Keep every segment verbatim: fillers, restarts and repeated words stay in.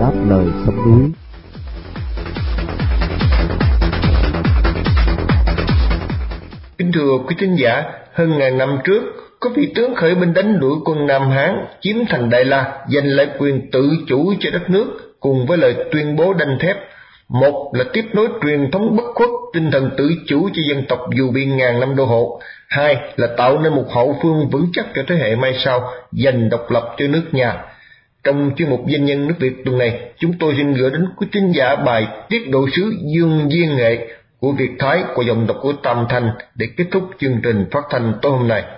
đáp lời sông núi. Kính thưa quý thính giả, hơn ngàn năm trước, có vị tướng khởi binh đánh đuổi quân Nam Hán, chiếm thành Đại La, giành lại quyền tự chủ cho đất nước, cùng với lời tuyên bố đanh thép. Một là tiếp nối truyền thống bất khuất, tinh thần tự chủ cho dân tộc dù bị ngàn năm đô hộ. Hai là tạo nên một hậu phương vững chắc cho thế hệ mai sau, giành độc lập cho nước nhà. Trong chuyên mục Danh nhân nước Việt tuần này, chúng tôi xin gửi đến quý thính giả bài Tiết độ sứ Dương Viên Nghệ của Việt Thái của dòng đọc của Tam Thanh để kết thúc chương trình phát thanh tối hôm nay.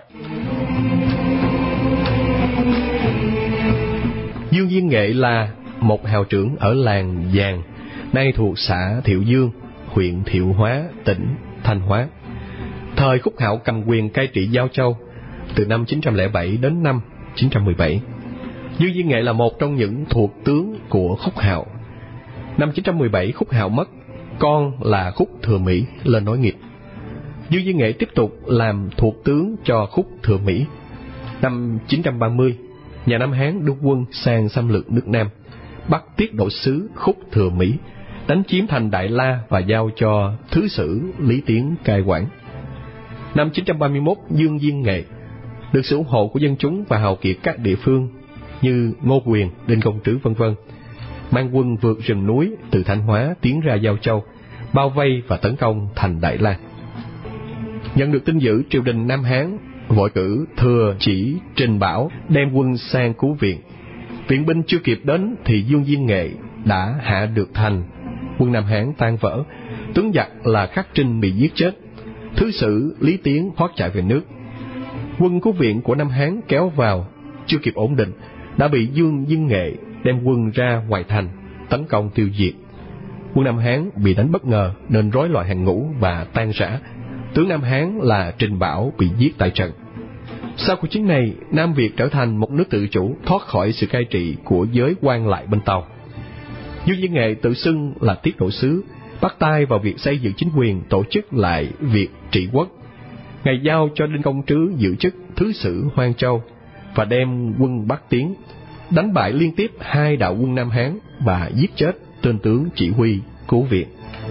Dương Viên Nghệ là một hào trưởng ở làng Giàng, nay thuộc xã Thiệu Dương, huyện Thiệu Hóa, tỉnh Thanh Hóa. Thời Khúc Hạo cầm quyền cai trị Giao Châu từ năm chín trăm lẻ bảy đến năm chín trăm mười bảy. Dương Viên Nghệ là một trong những thuộc tướng của Khúc Hạo. Năm chín trăm mười bảy, Khúc Hạo mất, con là Khúc Thừa Mỹ lên nối nghiệp. Dương Viên Nghệ tiếp tục làm thuộc tướng cho Khúc Thừa Mỹ. Năm chín trăm ba mươi, nhà Nam Hán đưa quân sang xâm lược nước Nam, bắt tiết độ sứ Khúc Thừa Mỹ, đánh chiếm thành Đại La và giao cho thứ sử Lý Tiến cai quản. Năm chín trăm ba mươi mốt, Dương Viên Nghệ được sự ủng hộ của dân chúng và hào kiệt các địa phương như Ngô Quyền, Đinh Công Trứ vân vân mang quân vượt rừng núi từ Thanh Hóa tiến ra Giao Châu, bao vây và tấn công thành Đại La. Nhận được tin dữ, triều đình Nam Hán vội cử Thừa Chỉ Trình Bảo đem quân sang cứu viện. Viện binh chưa kịp đến thì Dương Viên Nghệ đã hạ được thành, quân Nam Hán tan vỡ, tướng giặc là Khắc Trinh bị giết chết, thứ sử Lý Tiến thoát chạy về nước. Quân cứu viện của Nam Hán kéo vào, chưa kịp ổn định đã bị Dương Viên Nghệ đem quân ra ngoài thành tấn công tiêu diệt. Quân Nam Hán bị đánh bất ngờ nên rối loạn hàng ngũ và tan rã. Tướng Nam Hán là Trình Bảo bị giết tại trận. Sau cuộc chiến này, Nam Việt trở thành một nước tự chủ, thoát khỏi sự cai trị của giới quan lại bên Tàu. Dương Viên Nghệ tự xưng là tiết độ sứ, bắt tay vào việc xây dựng chính quyền, tổ chức lại việc trị quốc. Ngài giao cho Đinh Công Trứ giữ chức thứ sử Hoang Châu và đem quân Bắc tiến, đánh bại liên tiếp hai đạo quân Nam Hán và giết chết tên tướng chỉ huy cứu viện.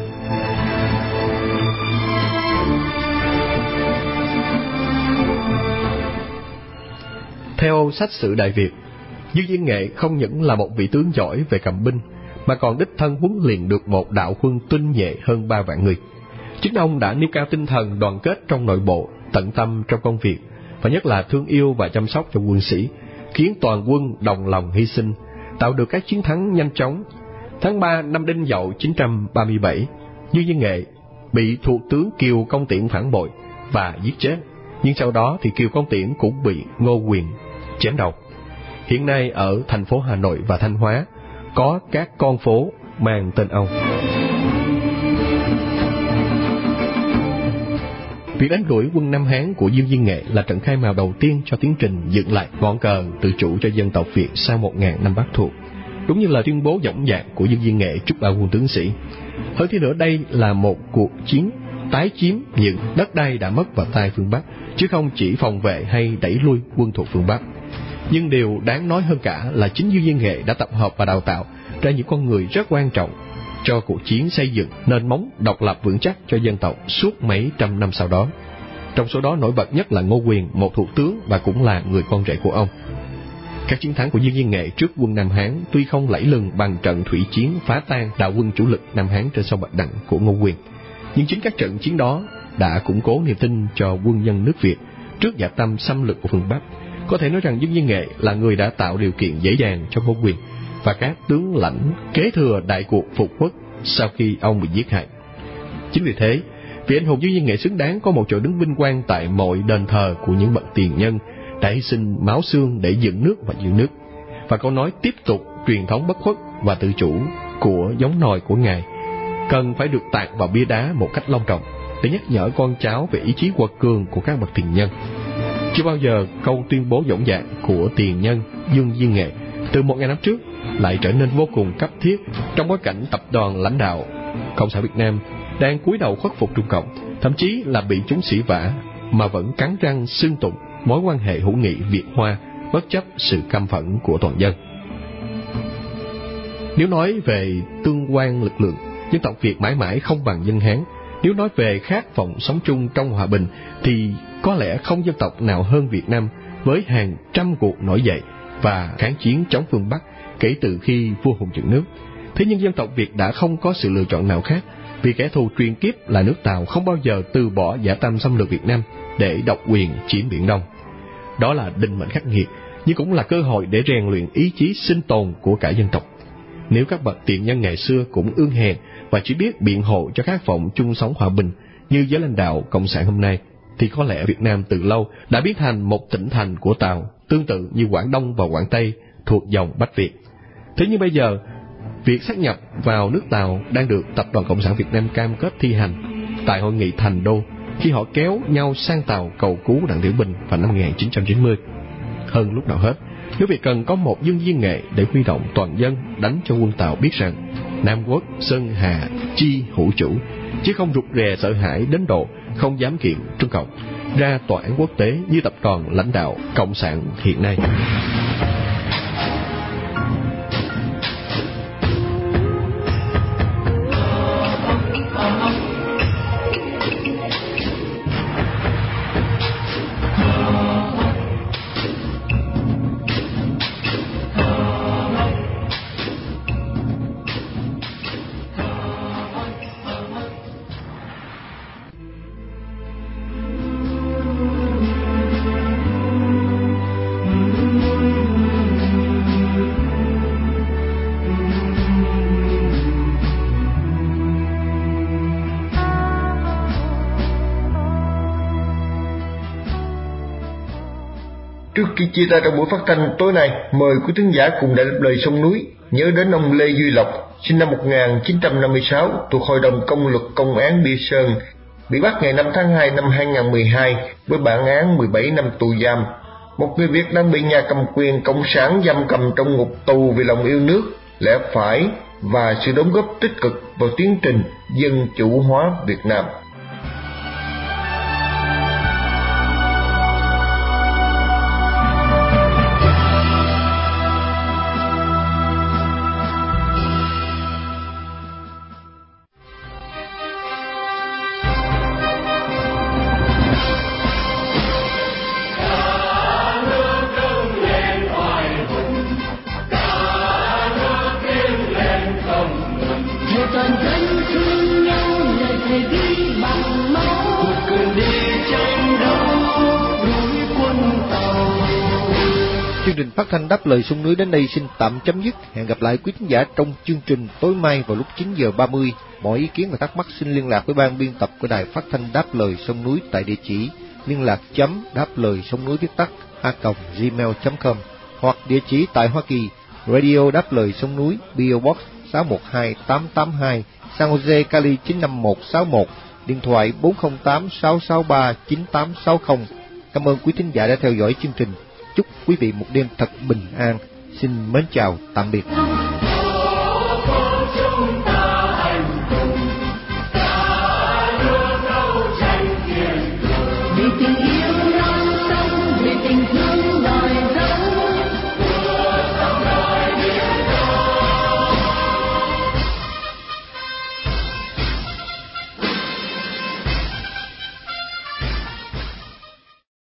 Theo sách sử Đại Việt, Dương Viên Nghệ không những là một vị tướng giỏi về cầm binh, mà còn đích thân huấn luyện được một đạo quân tinh nhuệ hơn ba vạn người. Chính ông đã nêu cao tinh thần đoàn kết trong nội bộ, tận tâm trong công việc, và nhất là thương yêu và chăm sóc cho quân sĩ, khiến toàn quân đồng lòng hy sinh, tạo được các chiến thắng nhanh chóng. Tháng ba năm Đinh Dậu chín trăm ba mươi bảy, Dương Viên Nghệ bị thuộc tướng Kiều Công Tiễn phản bội và giết chết, nhưng sau đó thì Kiều Công Tiễn cũng bị Ngô Quyền chém đầu. Hiện nay ở thành phố Hà Nội và Thanh Hóa có các con phố mang tên ông. Việc đánh đuổi quân Nam Hán của Dương Viên Nghệ là trận khai mào đầu tiên cho tiến trình dựng lại ngọn cờ tự chủ cho dân tộc Việt sau một ngàn năm Bắc thuộc. Đúng như là tuyên bố dõng dạc của Dương Viên Nghệ trước ba quân tướng sĩ. Hơn thế nữa, đây là một cuộc chiến tái chiếm những đất đai đã mất vào tay phương Bắc, chứ không chỉ phòng vệ hay đẩy lui quân thuộc phương Bắc. Nhưng điều đáng nói hơn cả là chính Dương Viên Nghệ đã tập hợp và đào tạo ra những con người rất quan trọng cho cuộc chiến xây dựng nền móng độc lập vững chắc cho dân tộc suốt mấy trăm năm sau đó. Trong số đó nổi bật nhất là Ngô Quyền, một thủ tướng và cũng là người con rể của ông. Các chiến thắng của Dương Viên Nghệ trước quân Nam Hán tuy không lẫy lừng bằng trận thủy chiến phá tan đạo quân chủ lực Nam Hán trên sông Bạch Đằng của Ngô Quyền, nhưng chính các trận chiến đó đã củng cố niềm tin cho quân nhân nước Việt trước dã tâm xâm lược của phương Bắc. Có thể nói rằng Dương Viên Nghệ là người đã tạo điều kiện dễ dàng cho Ngô Quyền và các tướng lãnh kế thừa đại cuộc phục quốc sau khi ông bị giết hại. Chính vì thế, vị anh hùng Dương Viên Nghệ xứng đáng có một chỗ đứng vinh quang tại mọi đền thờ của những bậc tiền nhân đã hy sinh máu xương để dựng nước và giữ nước. Và câu nói tiếp tục truyền thống bất khuất và tự chủ của giống nòi của Ngài cần phải được tạc vào bia đá một cách long trọng để nhắc nhở con cháu về ý chí quật cường của các bậc tiền nhân. Chưa bao giờ câu tuyên bố dõng dạc của tiền nhân Dương Viên Nghệ từ một ngàn năm trước lại trở nên vô cùng cấp thiết trong bối cảnh tập đoàn lãnh đạo Cộng sản Việt Nam đang cúi đầu khuất phục Trung Cộng, thậm chí là bị chúng sỉ vả mà vẫn cắn răng xưng tụng mối quan hệ hữu nghị Việt Hoa bất chấp sự căm phẫn của toàn dân. Nếu nói về tương quan lực lượng, dân tộc Việt mãi mãi không bằng dân Hán. Nếu nói về khát vọng sống chung trong hòa bình, thì có lẽ không dân tộc nào hơn Việt Nam, với hàng trăm cuộc nổi dậy và kháng chiến chống phương Bắc kể từ khi vua Hùng dựng nước. Thế nhưng dân tộc Việt đã không có sự lựa chọn nào khác, vì kẻ thù truyền kiếp là nước Tàu không bao giờ từ bỏ dã tâm xâm lược Việt Nam để độc quyền chiếm Biển Đông. Đó là định mệnh khắc nghiệt, nhưng cũng là cơ hội để rèn luyện ý chí sinh tồn của cả dân tộc. Nếu các bậc tiền nhân ngày xưa cũng ương hèn và chỉ biết biện hộ cho khát vọng chung sống hòa bình như giới lãnh đạo cộng sản hôm nay, thì có lẽ Việt Nam từ lâu đã biến thành một tỉnh thành của Tàu, tương tự như Quảng Đông và Quảng Tây thuộc dòng Bách Việt. Thế nhưng bây giờ, việc sát nhập vào nước Tàu đang được Tập đoàn Cộng sản Việt Nam cam kết thi hành tại hội nghị Thành Đô, khi họ kéo nhau sang Tàu cầu cứu Đặng Tiểu Bình vào năm một nghìn chín trăm chín mươi. Hơn lúc nào hết, nước Việt cần có một dân viên nghệ để huy động toàn dân đánh cho quân Tàu biết rằng Nam Quốc, Sơn Hà, chi hữu chủ, chứ không rụt rè sợ hãi đến độ không dám kiện Trung Cộng ra tòa án quốc tế như tập đoàn lãnh đạo Cộng sản hiện nay. Trước khi chia tay trong buổi phát thanh tối nay, mời quý thính giả cùng Đài Đáp Lời Sông Núi nhớ đến ông Lê Duy Lộc, sinh năm một nghìn chín trăm năm mươi sáu, thuộc Hội đồng Công luật Công án Bi Sơn, bị bắt ngày năm tháng hai năm hai nghìn không trăm mười hai với bản án mười bảy năm tù giam. Một người Việt đang bị nhà cầm quyền cộng sản giam cầm trong ngục tù vì lòng yêu nước, lẽ phải và sự đóng góp tích cực vào tiến trình dân chủ hóa Việt Nam. Chương trình phát thanh Đáp Lời Sông Núi đến đây xin tạm chấm dứt. Hẹn gặp lại quý khán giả trong chương trình tối mai vào lúc chín giờ ba mươi. Mọi ý kiến và thắc mắc xin liên lạc với ban biên tập của đài phát thanh Đáp Lời Sông Núi tại địa chỉ liên lạc chấm đáp lời sông núi viết tắt a còng gmail chấm com hoặc địa chỉ tại Hoa Kỳ, Radio Đáp Lời Sông Núi, pê ô Box sáu một hai tám tám hai, San Jose, Cali chín năm một sáu một, điện thoại bốn không tám sáu sáu ba chín tám sáu không. Cảm ơn quý thính giả đã theo dõi chương trình. Chúc quý vị một đêm thật bình an. Xin mến chào, tạm biệt.